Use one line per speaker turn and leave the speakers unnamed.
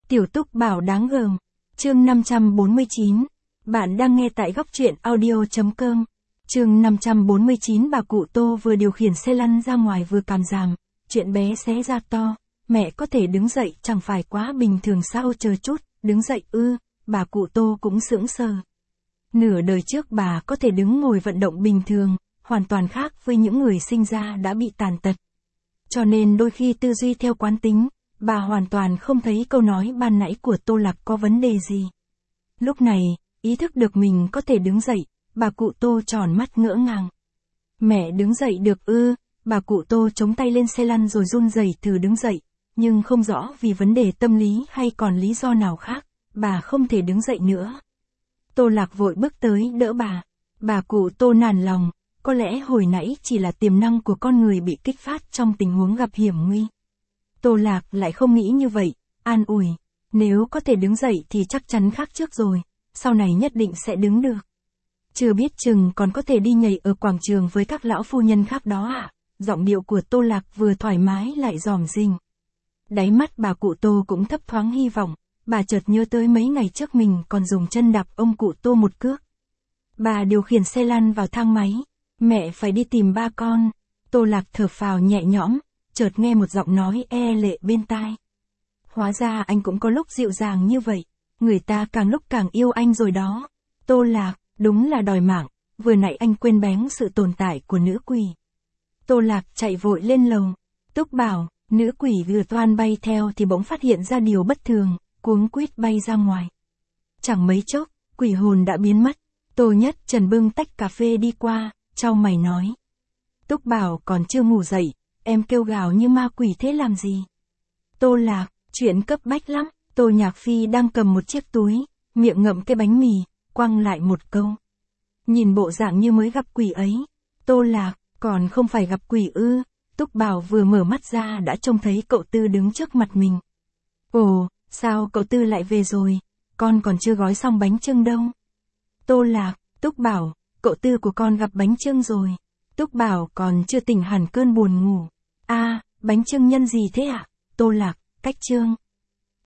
Tiểu Túc Bảo đáng gờm. Chương 549. Bạn đang nghe tại góc truyện audio.com. Chương 549. Bà cụ Tô vừa điều khiển xe lăn ra ngoài vừa cảm giảm. Chuyện bé xé ra to. Mẹ có thể đứng dậy chẳng phải quá bình thường sao? Chờ chút, đứng dậy ư? Bà cụ Tô cũng sững sờ. Nửa đời trước bà có thể đứng ngồi vận động bình thường, hoàn toàn khác với những người sinh ra đã bị tàn tật. Cho nên đôi khi tư duy theo quán tính, bà hoàn toàn không thấy câu nói ban nãy của Tô Lạc có vấn đề gì. Lúc này, ý thức được mình có thể đứng dậy, bà cụ Tô tròn mắt ngỡ ngàng. Mẹ đứng dậy được ư? Bà cụ Tô chống tay lên xe lăn rồi run rẩy thử đứng dậy, nhưng không rõ vì vấn đề tâm lý hay còn lý do nào khác, bà không thể đứng dậy nữa. Tô Lạc vội bước tới đỡ bà. Bà cụ Tô nản lòng, có lẽ hồi nãy chỉ là tiềm năng của con người bị kích phát trong tình huống gặp hiểm nguy. Tô Lạc lại không nghĩ như vậy, an ủi, nếu có thể đứng dậy thì chắc chắn khác trước rồi, sau này nhất định sẽ đứng được. Chưa biết chừng còn có thể đi nhảy ở quảng trường với các lão phu nhân khác đó ạ. Giọng điệu của Tô Lạc vừa thoải mái lại dòm dinh. Đáy mắt bà cụ Tô cũng thấp thoáng hy vọng, bà chợt nhớ tới mấy ngày trước mình còn dùng chân đạp ông cụ Tô một cước. Bà điều khiển xe lăn vào thang máy, mẹ phải đi tìm ba con. Tô Lạc thở phào nhẹ nhõm, chợt nghe một giọng nói e lệ bên tai. Hóa ra anh cũng có lúc dịu dàng như vậy, người ta càng lúc càng yêu anh rồi đó. Tô Lạc, đúng là đòi mạng, vừa nãy anh quên bén sự tồn tại của nữ quỷ. Tô Lạc chạy vội lên lầu. Túc Bảo, nữ quỷ vừa toan bay theo thì bỗng phát hiện ra điều bất thường, cuống quýt bay ra ngoài. Chẳng mấy chốc, quỷ hồn đã biến mất. Tô Nhất Trần bưng tách cà phê đi qua, chau mày nói. Túc Bảo còn chưa ngủ dậy, em kêu gào như ma quỷ thế làm gì? Tô Lạc, chuyện cấp bách lắm. Tô Nhạc Phi đang cầm một chiếc túi, miệng ngậm cái bánh mì, quăng lại một câu. Nhìn bộ dạng như mới gặp quỷ ấy. Tô Lạc, còn không phải gặp quỷ ư? Túc Bảo vừa mở mắt ra đã trông thấy cậu Tư đứng trước mặt mình. Ồ, sao cậu Tư lại về rồi? Con còn chưa gói xong bánh chưng đâu. Tô Lạc, Túc Bảo, cậu Tư của con gặp bánh chưng rồi. Túc Bảo còn chưa tỉnh hẳn cơn buồn ngủ. À, bánh chưng nhân gì thế ạ? Tô Lạc, cách chưng.